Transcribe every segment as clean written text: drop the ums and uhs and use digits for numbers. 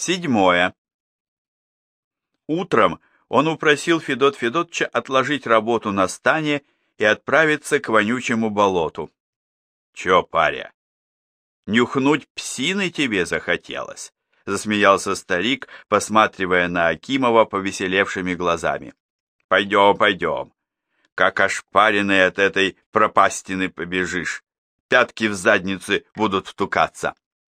7. Утром он упросил Федот Федотча отложить работу на стане и отправиться к вонючему болоту. «Чё, паря, нюхнуть псины тебе захотелось?» — засмеялся старик, посматривая на Акимова повеселевшими глазами. «Пойдем, пойдем. Как ошпаренный от этой пропастины побежишь. Пятки в заднице будут втукаться».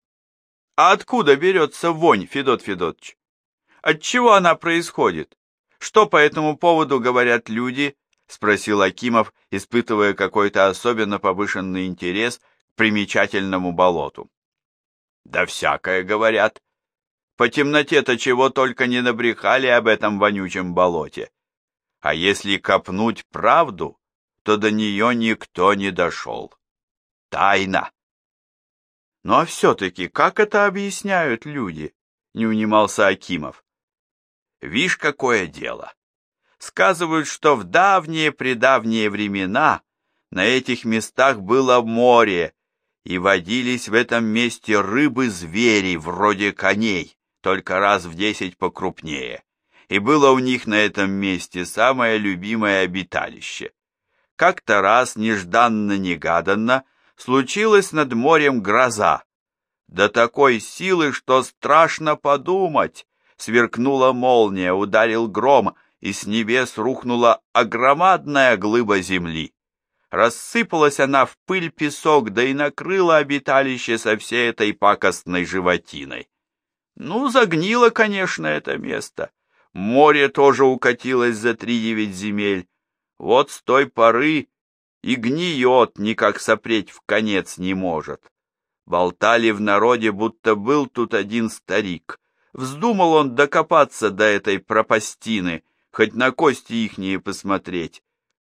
«А откуда берется вонь, Федот Федотч? Отчего она происходит? Что по этому поводу говорят люди?» — спросил Акимов, испытывая какой-то особенно повышенный интерес к примечательному болоту. «Да всякое говорят. По темноте-то чего только не набрехали об этом вонючем болоте. А если копнуть правду, то до нее никто не дошел. Тайна». «Ну а все-таки как это объясняют люди?» — не унимался Акимов. «Вишь, какое дело. Сказывают, что в давние-предавние времена на этих местах было море, и водились в этом месте рыбы-звери, вроде коней, только раз в 10 покрупнее. И было у них на этом месте самое любимое обиталище. Как-то раз, нежданно-негаданно, случилась над морем гроза. До такой силы, что страшно подумать. Сверкнула молния, ударил гром, и с небес рухнула огромадная глыба земли. Рассыпалась она в пыль, песок, да и накрыла обиталище со всей этой пакостной животиной. Ну, загнило, конечно, это место. Море тоже укатилось за 3-9 земель. Вот с той поры и гниет, никак сопреть в конец не может. Болтали в народе, будто был тут один старик. Вздумал он докопаться до этой пропастины, хоть на кости ихние посмотреть.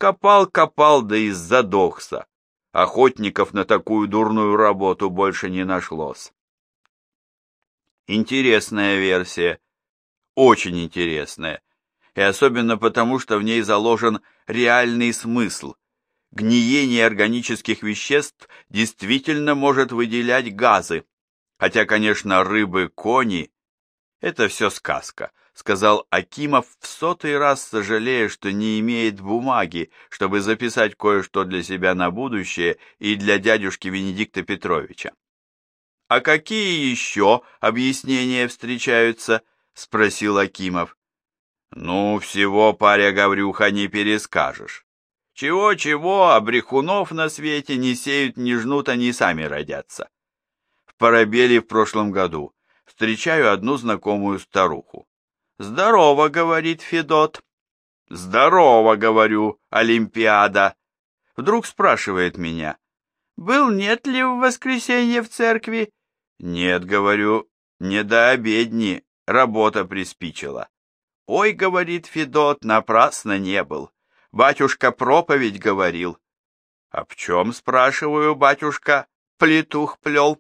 Копал, да и задохся. Охотников на такую дурную работу больше не нашлось. Интересная версия, очень интересная, и особенно потому, что в ней заложен реальный смысл. Гниение органических веществ действительно может выделять газы, хотя, конечно, рыбы, кони — это все сказка, сказал Акимов в 100-й раз, сожалея, что не имеет бумаги, чтобы записать кое-что для себя на будущее и для дядюшки Венедикта Петровича. «А какие еще объяснения встречаются?» — спросил Акимов. «Ну, всего, паря Гаврюха, не перескажешь. Чего-чего, а брехунов на свете не сеют, не жнут, они сами родятся. В Парабеле в прошлом году встречаю одну знакомую старуху. «Здорово», — говорит Федот. «Здорово», — говорю, Олимпиада. Вдруг спрашивает меня: «Был, нет ли в воскресенье в церкви?» «Нет», — говорю, — «не до обедни, работа приспичила». «Ой», — говорит Федот, — «напрасно не был. Батюшка проповедь говорил». «А в чем, спрашиваю, батюшка, плетух плел?»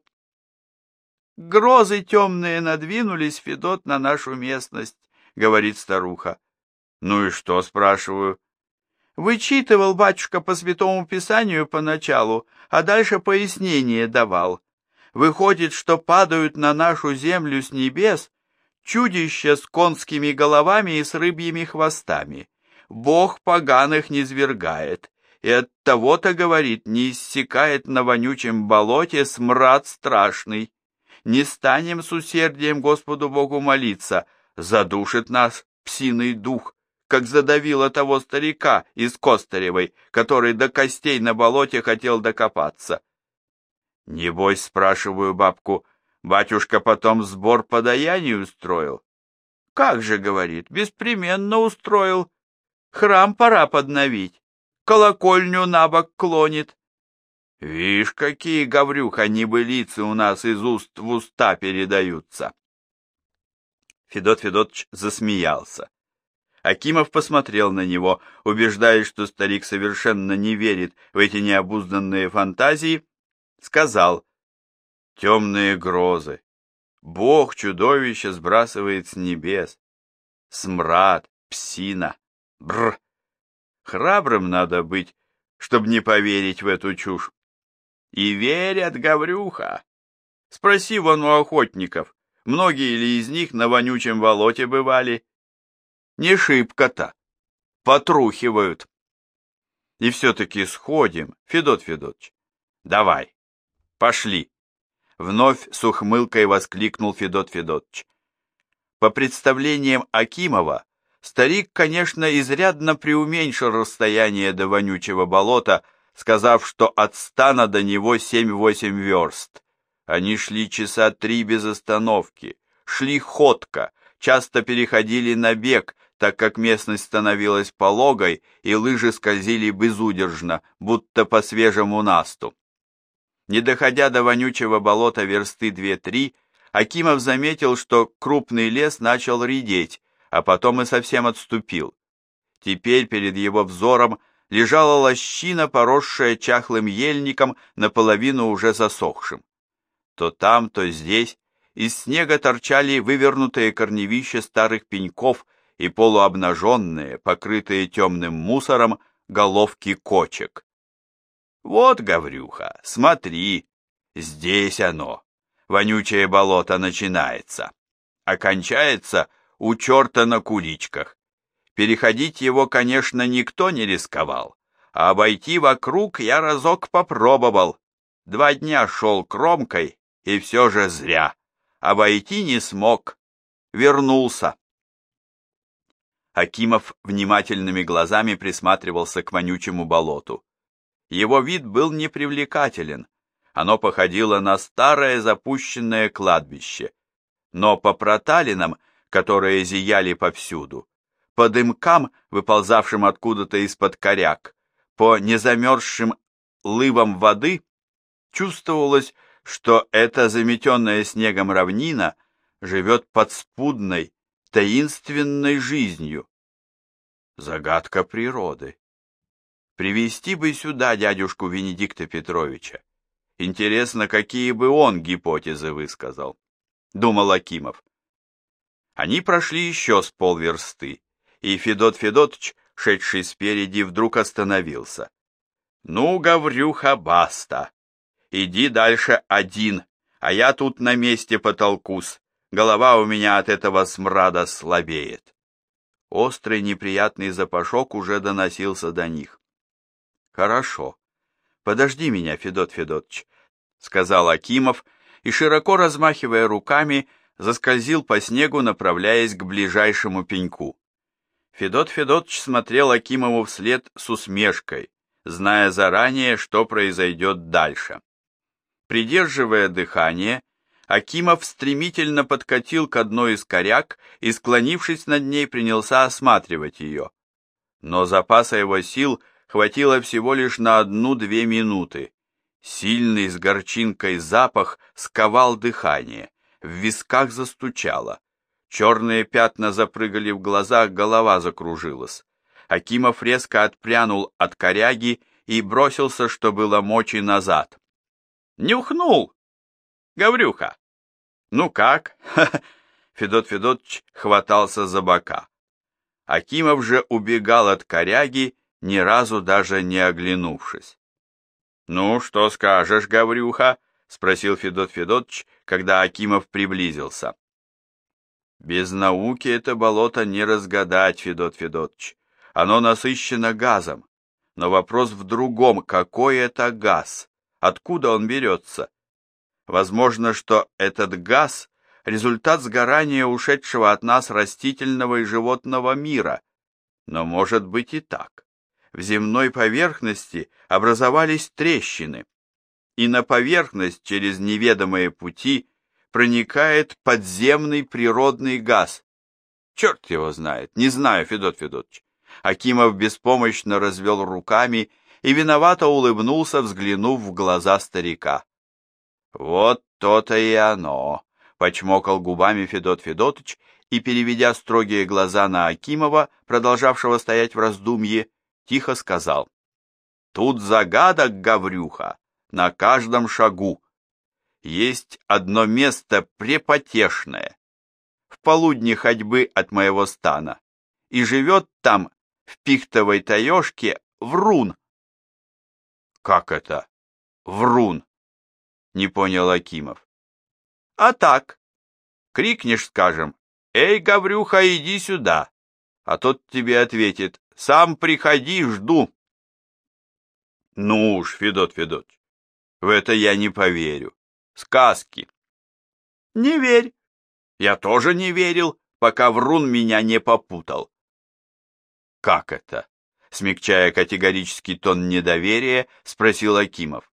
«Грозы темные надвинулись, Федот, на нашу местность», — говорит старуха. «Ну и что?» — спрашиваю. «Вычитывал батюшка по Святому Писанию поначалу, а дальше пояснение давал. Выходит, что падают на нашу землю с небес чудища с конскими головами и с рыбьими хвостами. Бог поганых низвергает, и от того-то, говорит, не иссякает на вонючем болоте смрад страшный. Не станем с усердием Господу Богу молиться, задушит нас псиный дух, как задавило того старика из Костаревой, который до костей на болоте хотел докопаться». «Небось, спрашиваю бабку, батюшка потом сбор подаяний устроил?» «Как же, — говорит, — беспременно устроил. Храм пора подновить, колокольню на бок клонит». «Вишь, какие, Гаврюха, небылицы у нас из уст в уста передаются!» Федот Федотович засмеялся. Акимов посмотрел на него, убеждаясь, что старик совершенно не верит в эти необузданные фантазии, сказал: «Темные грозы. Бог чудовище сбрасывает с небес. Смрад, псина. Бррр. Храбрым надо быть, чтобы не поверить в эту чушь». «И верят, Гаврюха. Спроси вон у охотников. Многие ли из них на вонючем болоте бывали? Не шибко-то. Потрухивают. И все-таки сходим, Федот Федотович. Давай, пошли. Вновь с ухмылкой воскликнул Федот Федотович. По представлениям Акимова, старик, конечно, изрядно преуменьшил расстояние до вонючего болота, сказав, что от стана до него 7-8 верст. Они шли часа 3 без остановки, шли ходко, часто переходили на бег, так как местность становилась пологой, и лыжи скользили безудержно, будто по свежему насту. Не доходя до вонючего болота версты 2-3, Акимов заметил, что крупный лес начал редеть, а потом и совсем отступил. Теперь перед его взором лежала лощина, поросшая чахлым ельником, наполовину уже засохшим. То там, то здесь из снега торчали вывернутые корневища старых пеньков и полуобнаженные, покрытые темным мусором, головки кочек. Вот, Гаврюха, смотри, здесь оно, вонючее болото начинается, а кончается у черта на куличках. Переходить его, конечно, никто не рисковал, а обойти вокруг я разок попробовал. 2 дня шел кромкой, и все же зря. Обойти не смог. Вернулся. Акимов внимательными глазами присматривался к вонючему болоту. Его вид был непривлекателен. Оно походило на старое запущенное кладбище. Но по проталинам, которые зияли повсюду, по дымкам, выползавшим откуда-то из-под коряк, по незамерзшим лывам воды, чувствовалось, что эта заметенная снегом равнина живет подспудной, таинственной жизнью. Загадка природы. Привести бы сюда дядюшку Венедикта Петровича. Интересно, какие бы он гипотезы высказал, думал Акимов. Они прошли еще с полверсты, и Федот Федотыч, шедший спереди, вдруг остановился. «Ну, Гаврюха, баста! Иди дальше один, а я тут на месте потолкусь. Голова у меня от этого смрада слабеет». Острый неприятный запашок уже доносился до них. «Хорошо. Подожди меня, Федот Федотыч», — сказал Акимов, и, широко размахивая руками, заскользил по снегу, направляясь к ближайшему пеньку. Федот Федотыч смотрел Акимову вслед с усмешкой, зная заранее, что произойдет дальше. Придерживая дыхание, Акимов стремительно подкатил к одной из коряк и, склонившись над ней, принялся осматривать ее. Но запаса его сил хватило всего лишь на 1-2 минуты. Сильный с горчинкой запах сковал дыхание, в висках застучало. Черные пятна запрыгали в глазах, голова закружилась. Акимов резко отпрянул от коряги и бросился, что было мочи, назад. «Нюхнул! Гаврюха! Ну как?» Федот Федотыч хватался за бока. Акимов же убегал от коряги, ни разу даже не оглянувшись. «Ну, что скажешь, Гаврюха?» — спросил Федот Федотыч, когда Акимов приблизился. «Без науки это болото не разгадать, Федот Федотыч. Оно насыщено газом. Но вопрос в другом: какой это газ? Откуда он берется? Возможно, что этот газ — результат сгорания ушедшего от нас растительного и животного мира. Но может быть и так. В земной поверхности образовались трещины, и на поверхность через неведомые пути проникает подземный природный газ. Черт его знает, не знаю, Федот Федотович. Акимов беспомощно развел руками и виновато улыбнулся, взглянув в глаза старика. Вот то-то и оно, почмокал губами Федот Федотыч и, переведя строгие глаза на Акимова, продолжавшего стоять в раздумье, тихо сказал: «Тут загадок, Гаврюха, на каждом шагу. Есть одно место препотешное, в полудне ходьбы от моего стана, и живет там, в пихтовой таежке, врун». «Как это? Врун?» — не понял Акимов. «А так, Крикнешь, скажем, «Эй, Гаврюха, иди сюда!» А тот тебе ответит, «Сам приходи, жду». Ну уж, Федот Федотович, в это я не поверю. Сказки. Не верь. Я тоже не верил, пока врун меня не попутал. Как это? Смягчая категорический тон недоверия, спросил Акимов.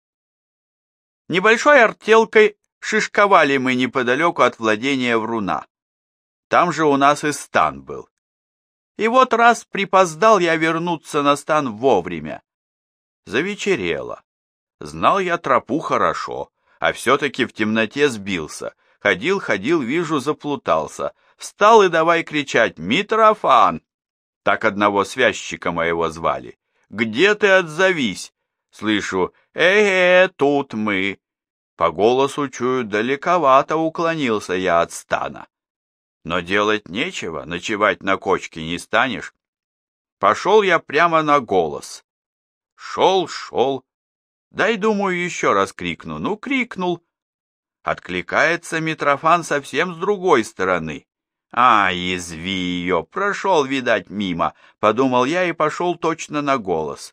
Небольшой артелкой шишковали мы неподалеку от владения вруна. Там же у нас и стан был. И вот раз припоздал я вернуться на стан вовремя. Завечерело. Знал я тропу хорошо, а все-таки в темноте сбился. Ходил, вижу, заплутался. Встал и давай кричать «Митрофан!» Так одного связчика моего звали. «Где ты, отзовись?» Слышу тут мы!» По голосу чую, далековато уклонился я от стана. Но делать нечего, ночевать на кочке не станешь. Пошел я прямо на голос. Шел. Дай, думаю, еще раз крикну. Ну, крикнул. Откликается Митрофан совсем с другой стороны. Язви ее, прошел, видать, мимо, подумал я и пошел точно на голос.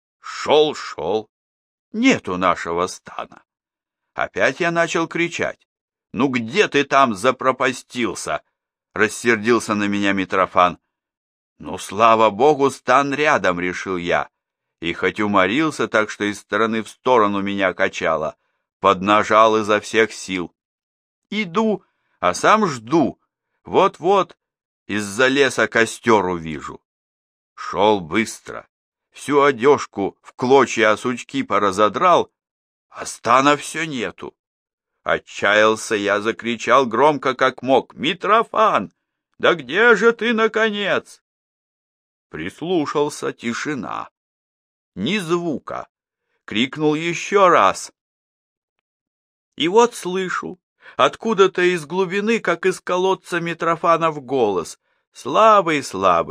Шел. Нету нашего стана. Опять я начал кричать. Ну где ты там запропастился? Рассердился на меня Митрофан. Ну, слава богу, стан рядом, решил я. И хоть уморился так, что из стороны в сторону меня качало, поднажал изо всех сил. Иду, а сам жду. Вот-вот из-за леса костер увижу. Шел быстро. Всю одежку в клочья сучки поразодрал, а стана все нету. Отчаялся я, закричал громко, как мог. «Митрофан, да где же ты, наконец?» Прислушался, тишина. Ни звука. Крикнул еще раз. И вот слышу, откуда-то из глубины, как из колодца Митрофанов голос. Слабый,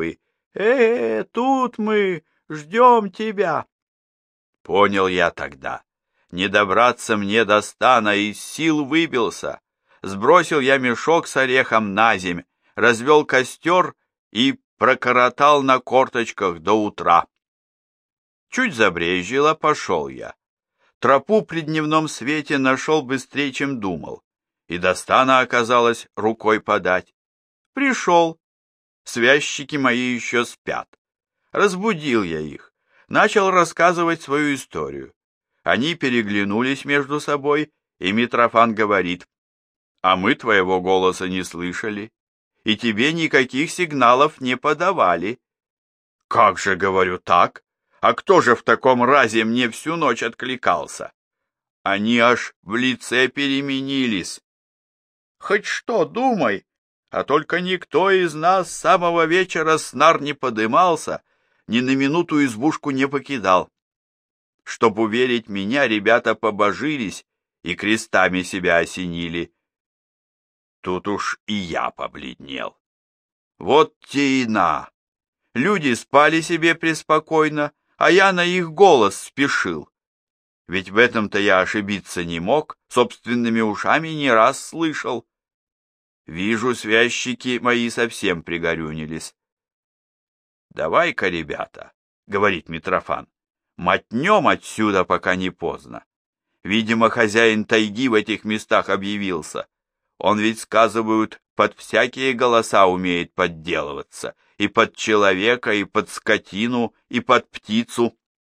тут мы, ждем тебя. Понял я тогда. Не добраться мне до стана, из сил выбился. Сбросил я мешок с орехом на земь, развел костер и прокоротал на корточках до утра. Чуть забрежило, пошел я. Тропу при дневном свете нашел быстрее, чем думал, и до стана оказалось рукой подать. Пришел. Связчики мои еще спят. Разбудил я их, начал рассказывать свою историю. Они переглянулись между собой, и Митрофан говорит, «А мы твоего голоса не слышали, и тебе никаких сигналов не подавали». «Как же, говорю, так? А кто же в таком разе мне всю ночь откликался?» Они аж в лице переменились. «Хоть что, думай, а только никто из нас с самого вечера с нар не подымался, ни на минуту избушку не покидал. Чтоб уверить меня, ребята побожились и крестами себя осенили». Тут уж и я побледнел. Вот те и на. Люди спали себе преспокойно, а я на их голос спешил. Ведь в этом-то я ошибиться не мог, собственными ушами не раз слышал. Вижу, связчики мои совсем пригорюнились. «Давай-ка, ребята, — говорит Митрофан, — мотнем отсюда, пока не поздно. Видимо, хозяин тайги в этих местах объявился. Он ведь, сказывают, под всякие голоса умеет подделываться, и под человека, и под скотину, и под птицу».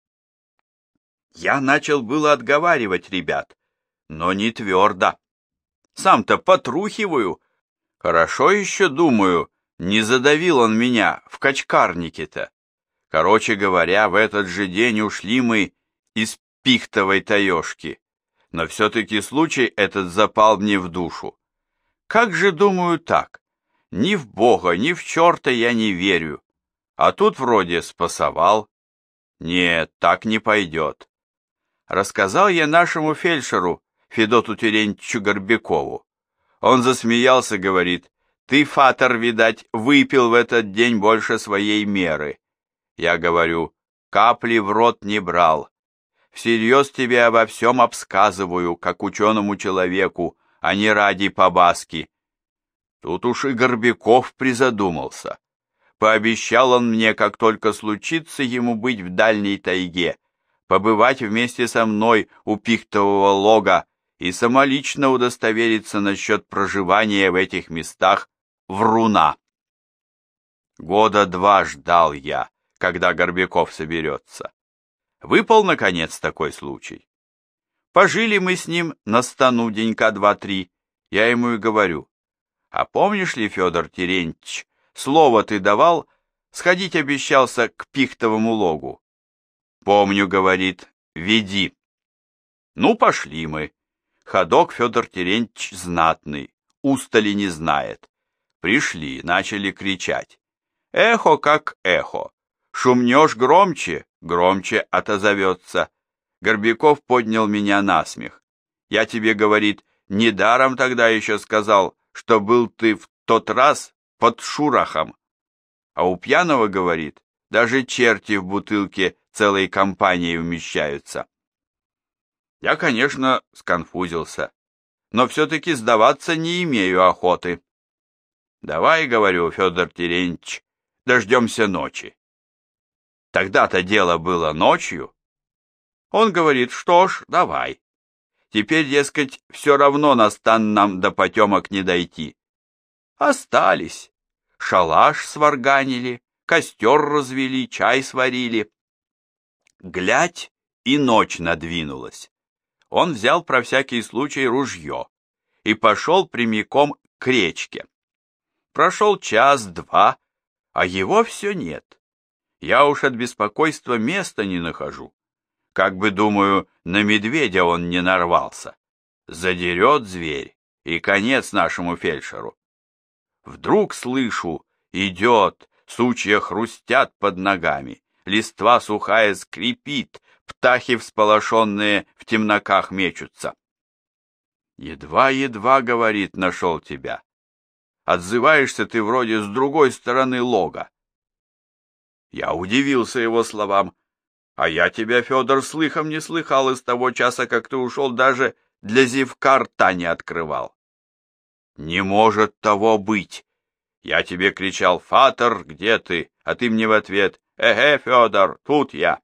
Я начал было отговаривать ребят, но не твердо. Сам-то потрухиваю. Хорошо еще, думаю, не задавил он меня в качкарнике-то. Короче говоря, в этот же день ушли мы из пихтовой таежки, но все-таки случай этот запал мне в душу. Как же, думаю, так? Ни в Бога, ни в черта я не верю. А тут вроде спасовал. Нет, так не пойдет. Рассказал я нашему фельдшеру, Федоту Терентьевичу Горбякову. Он засмеялся, говорит, «Ты, фатер, видать, выпил в этот день больше своей меры». Я говорю, «Капли в рот не брал. Всерьез тебе обо всем обсказываю, как ученому человеку, а не ради побаски. Тут уж и Горбяков призадумался. Пообещал он мне, как только случится ему быть в дальней тайге, побывать вместе со мной у пихтового лога и самолично удостовериться насчет проживания в этих местах вруна. 2 года ждал я, когда Горбяков соберется. Выпал, наконец, такой случай. Пожили мы с ним на стану денька 2-3. Я ему и говорю: а помнишь ли, Федор Терентьевич, слово ты давал, сходить обещался к пихтовому логу? Помню, говорит, веди. Ну, пошли мы. Ходок Федор Терентьевич знатный, устали не знает. Пришли, начали кричать. Эхо как эхо. Шумнешь громче, громче отозовется. Горбяков поднял меня на смех. Я тебе, говорит, недаром тогда еще сказал, что был ты в тот раз под Шурахом. А у пьяного, говорит, даже черти в бутылке целой компанией умещаются. Я, конечно, сконфузился, но все-таки сдаваться не имею охоты. Давай, говорю, Федор Терентьевич, дождемся ночи. Тогда-то дело было ночью. Он говорит: что ж, давай. Теперь, дескать, все равно на стан нам до потемок не дойти. Остались. Шалаш сварганили, костер развели, чай сварили. Глядь, и ночь надвинулась. Он взял про всякий случай ружье и пошел прямиком к речке. Прошел час-два, а его все нет. Я уж от беспокойства места не нахожу. Как бы, думаю, на медведя он не нарвался. Задерет зверь, и конец нашему фельдшеру. Вдруг слышу, идет, сучья хрустят под ногами, листва сухая скрипит, птахи всполошенные в темноках мечутся. Едва-едва, говорит, нашел тебя. Отзываешься ты вроде с другой стороны лога. Я удивился его словам. А я тебя, Федор, слыхом не слыхал из того часа, как ты ушел, даже для зевка рта не открывал. Не может того быть. Я тебе кричал: Фатер, где ты? А ты мне в ответ: эге, Федор, тут я.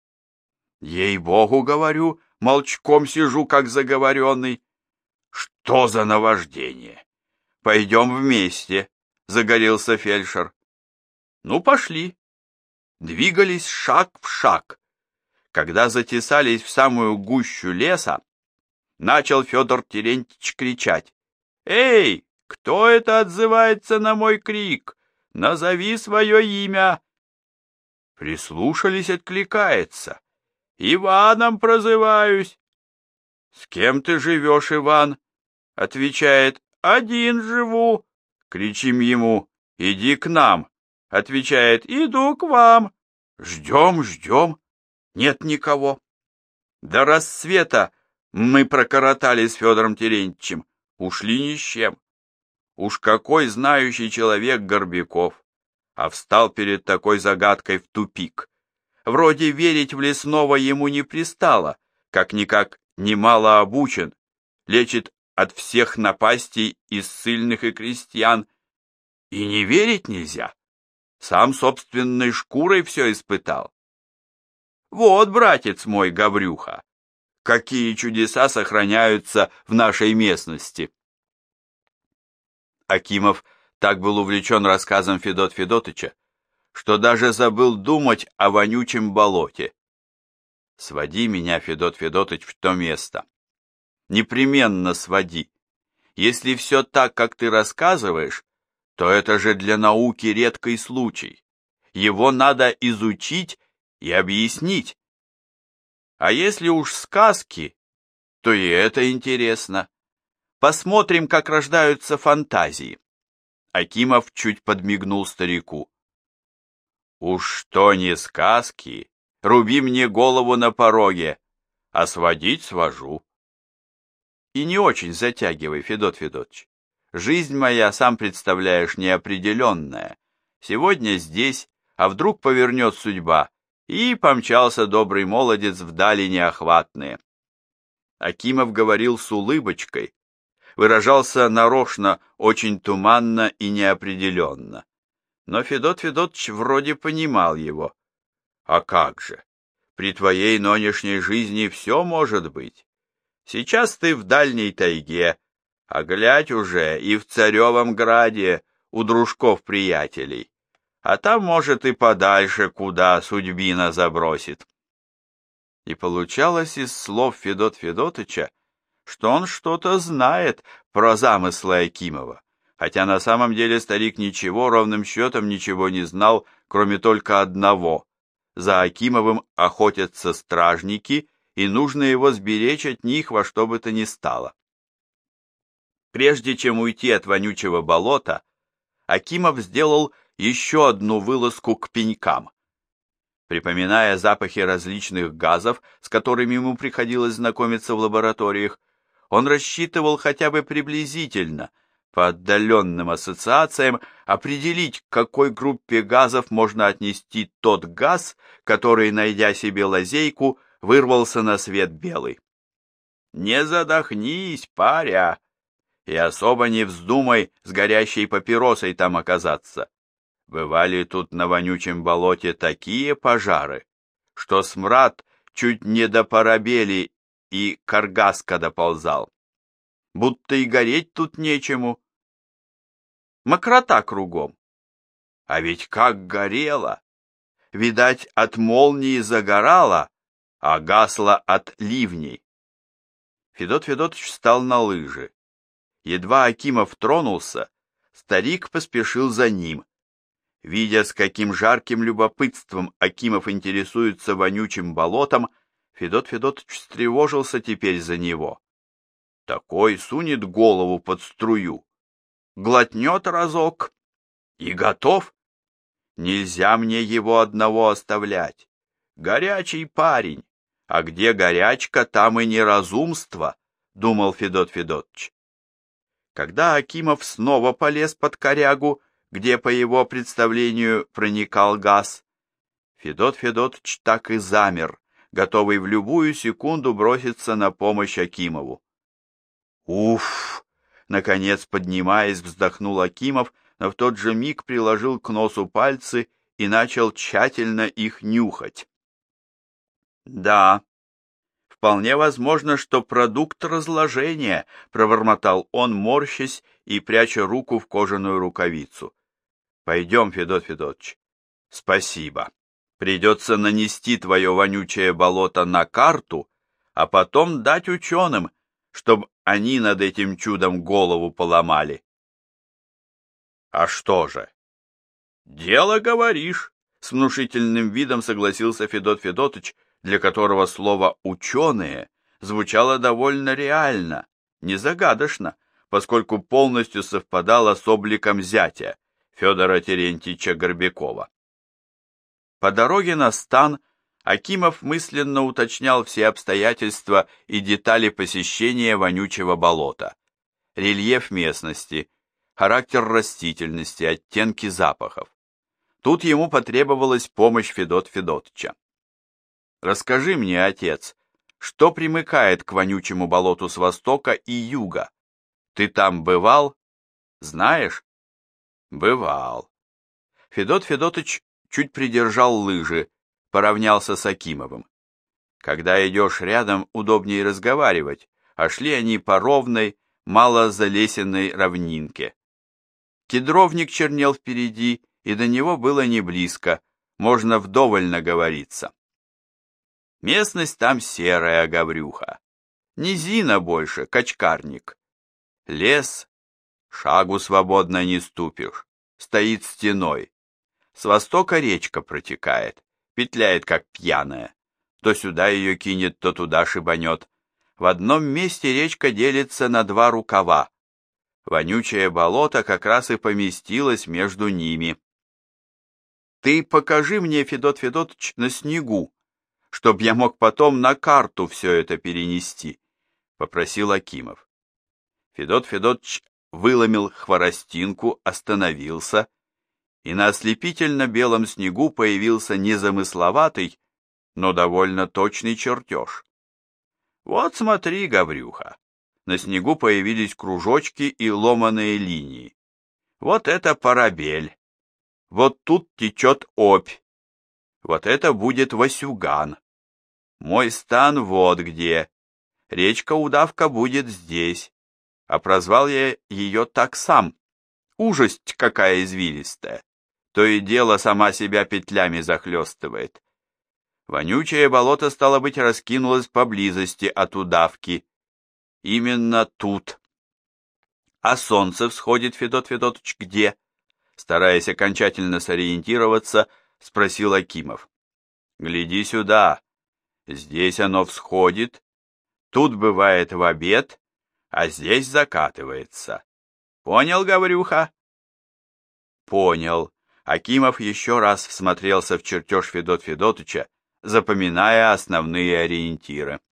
Ей-богу, говорю, молчком сижу, как заговоренный. Что за наваждение? Пойдем вместе, загорелся фельдшер. Ну, пошли. Двигались шаг в шаг. Когда затесались в самую гущу леса, начал Федор Терентьевич кричать: «Эй, кто это отзывается на мой крик? Назови свое имя!» Прислушались, откликается: «Иваном прозываюсь». «С кем ты живешь, Иван?» Отвечает: «Один живу». Кричим ему: «Иди к нам». Отвечает: «Иду к вам». Ждем, ждем. Нет никого. До рассвета мы прокоротали с Федором Терентьевичем, ушли ни с чем. Уж какой знающий человек Горбяков, а встал перед такой загадкой в тупик. Вроде верить в лесного ему не пристало, как-никак немало обучен, лечит от всех напастей и ссыльных, и крестьян. И не верить нельзя. Сам собственной шкурой все испытал. Вот, братец мой, Гаврюха, какие чудеса сохраняются в нашей местности. Акимов так был увлечен рассказом Федота Федотыча, что даже забыл думать о вонючем болоте. Своди меня, Федот Федотыч, в то место. Непременно своди. Если все так, как ты рассказываешь, то это же для науки редкий случай. Его надо изучить и объяснить. А если уж сказки, то и это интересно. Посмотрим, как рождаются фантазии. Акимов чуть подмигнул старику. Уж что не сказки, руби мне голову на пороге, а сводить свожу. И не очень затягивай, Федот Федотыч. Жизнь моя, сам представляешь, неопределенная. Сегодня здесь, а вдруг повернет судьба, и помчался добрый молодец в дали неохватные. Акимов говорил с улыбочкой, выражался нарочно, очень туманно и неопределенно. Но Федот Федотович вроде понимал его. А как же? При твоей нынешней жизни все может быть. Сейчас ты в дальней тайге, а глядь уже и в Царевом Граде у дружков-приятелей. А там, может, и подальше, куда судьбина забросит. И получалось из слов Федот Федотыча, что он что-то знает про замыслы Акимова, хотя на самом деле старик ничего, ровным счетом ничего не знал, кроме только одного. За Акимовым охотятся стражники, и нужно его сберечь от них во что бы то ни стало. Прежде чем уйти от вонючего болота, Акимов сделал еще одну вылазку к пенькам. Припоминая запахи различных газов, с которыми ему приходилось знакомиться в лабораториях, он рассчитывал хотя бы приблизительно, по отдаленным ассоциациям, определить, к какой группе газов можно отнести тот газ, который, найдя себе лазейку, вырвался на свет белый. «Не задохнись, паря, и особо не вздумай с горящей папиросой там оказаться. Бывали тут на вонючем болоте такие пожары, что смрад чуть не до парабели и каргаска доползал. Будто и гореть тут нечему. Мокрота кругом. А ведь как горело! Видать, от молнии загорало, а гасло от ливней. Федот Федотович встал на лыжи. Едва Акимов тронулся, старик поспешил за ним. Видя, с каким жарким любопытством Акимов интересуется вонючим болотом, Федот Федотович встревожился теперь за него. Такой сунет голову под струю, глотнет разок и готов. Нельзя мне его одного оставлять. Горячий парень, а где горячка, там и неразумство, думал Федот Федотович. Когда Акимов снова полез под корягу, где, по его представлению, проникал газ, Федот Федотович так и замер, готовый в любую секунду броситься на помощь Акимову. «Уф!» — наконец, поднимаясь, вздохнул Акимов, но в тот же миг приложил к носу пальцы и начал тщательно их нюхать. «Да, вполне возможно, что продукт разложения», — пробормотал он, морщась и пряча руку в кожаную рукавицу. «Пойдем, Федот Федотович». «Спасибо. Придется нанести твое вонючее болото на карту, а потом дать ученым, чтобы они над этим чудом голову поломали». «А что же?» «Дело говоришь», — с внушительным видом согласился Федот Федотович, для которого слово «ученые» звучало довольно реально, не загадочно, поскольку полностью совпадало с обликом зятя Федора Терентьевича Горбякова. По дороге на стан Акимов мысленно уточнял все обстоятельства и детали посещения вонючего болота, рельеф местности, характер растительности, оттенки запахов. Тут ему потребовалась помощь Федот Федотыча. «Расскажи мне, отец, что примыкает к вонючему болоту с востока и юга? Ты там бывал? Знаешь?» «Бывал». Федот Федотыч чуть придержал лыжи, поравнялся с Акимовым. Когда идешь рядом, удобнее разговаривать, а шли они по ровной, мало залесенной равнинке. Кедровник чернел впереди, и до него было не близко, можно вдоволь наговориться. Местность там серая, Гаврюха. Низина больше, качкарник. Лес, шагу свободно не ступишь, стоит стеной. С востока речка протекает, петляет как пьяная. То сюда ее кинет, то туда шибанет. В одном месте речка делится на два рукава. Вонючее болото как раз и поместилось между ними. Ты покажи мне, Федот Федотович, на снегу, чтоб я мог потом на карту все это перенести, — попросил Акимов. Федот Федотович выломил хворостинку, остановился, и на ослепительно белом снегу появился незамысловатый, но довольно точный чертеж. Вот смотри, Гаврюха, На снегу появились кружочки и ломаные линии. Вот это Парабель. Вот тут течет Обь. Вот это будет Васюган. Мой стан вот где. Речка Удавка будет здесь. А прозвал я ее так сам. Ужасть какая извилистая. То и дело сама себя петлями захлестывает. Вонючее болото, стало быть, раскинулось поблизости от Удавки. Именно тут. А солнце всходит, Федот Федотыч, где? Стараясь окончательно сориентироваться, спросил Акимов. Гляди сюда. Здесь оно всходит, тут бывает в обед, а здесь закатывается. Понял, Гаврюха? Понял. Акимов еще раз всмотрелся в чертеж Федот Федотыча, запоминая основные ориентиры.